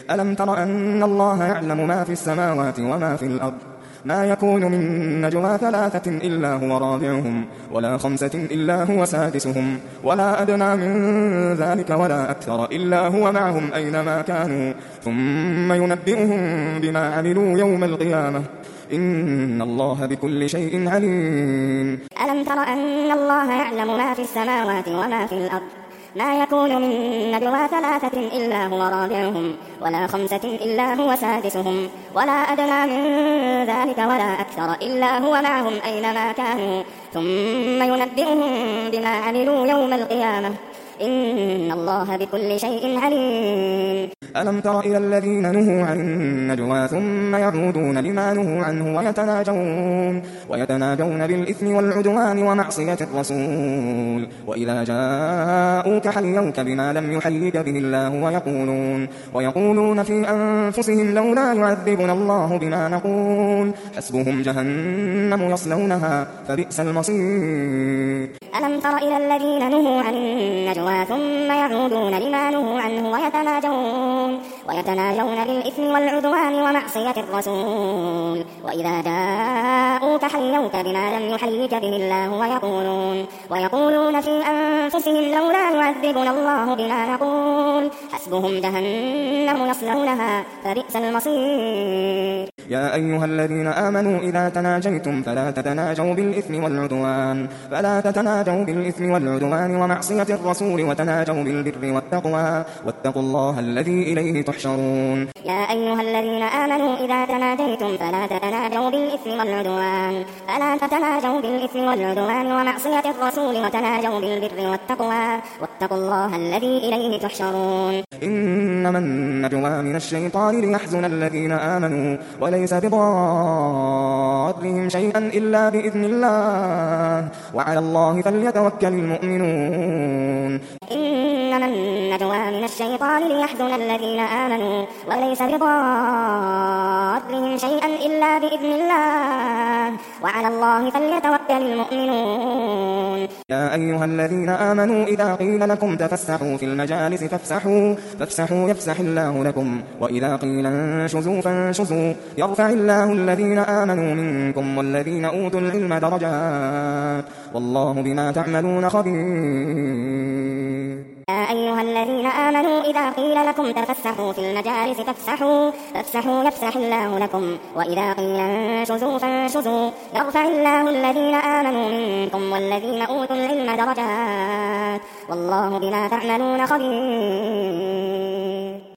ألم تر أن الله يعلم ما في السماوات وما في الأرض ما يكون من نجوى 3 إلا هو رابعهم ولا 5 إلا هو سادسهم ولا أدنى من ذلك ولا أكثر إلا هو معهم أينما كانوا ثم ينبئهم بما عملوا يوم القيامة إن الله بكل شيء عليم. ألم تر أن الله يعلم ما في السماوات وما في الأرض ما يكون من نجوى 3 إلا هو رابعهم ولا 5 إلا هو سادسهم ولا أدنى من ذلك ولا أكثر إلا هو معهم أينما كانوا ثم ينبئهم بما عملوا يوم القيامة إن الله بكل شيء عليم. ألم تر إلى الذين نهوا عن النجوى ثم يعودون لما نهوا عنه ويتناجون بالإثم والعدوان ومعصية الرسول وإذا جاءوك حيوك بما لم يحيك به الله ويقولون في أنفسهم لولا يعذبنا الله بما نقول حسبهم جهنم يصلونها فبئس المصير. ألم تر إلى الذين نهوا عن النجوى ثم يعودون لما نهوا عنه ويتناجون بالإثم والعدوان ومعصية الرسول وإذا جاءوك حيوك بما لم يحيك به الله ويقولون في أنفسهم لولا يعذبنا الله بما نقول حسبهم جهنم يصلونها فبئس المصير. يا أيها الذين آمنوا إذا تناجيتم فلا تتناجوا بالإثم والعدوان ومعصية الرسول وتناجوا بالبر والتقوى واتقوا الله الذي إليه تحشرون. يا أيها الذين آمنوا إذا تناجيتم فلا تتناجوا بالإثم والعدوان ومعصية الرسول وتناجوا بالبر والتقوى واتقوا الله الذي إليه تحشرون. إنما النجوى من الشيطان ليحزن الذين آمنوا وليس بضارهم شيئا إلا بإذن الله وعلى الله فليتوكل المؤمنون. إنما النجوى من الشيطان ليحزن الذين آمنوا وليس بضارهم شيئا إلا بإذن الله وعلى الله فليتوكل المؤمنون. يا أيها الذين آمنوا إذا قيل لكم تفسحوا في المجالس فافسحوا يفسح الله لكم وإذا قيل انشزوا فانشزوا يرفع الله الذين آمنوا منكم والذين أوتوا العلم درجات والله بما تعملون خبير. يا أيها الذين آمنوا إذا قيل لكم تفسحوا في المجالس فافسحوا يفسح الله لكم وإذا قيل انشزوا فانشزوا يرفع الله الذين آمنوا منكم والذين أوتوا العلم درجات والله بما تعملون خبير.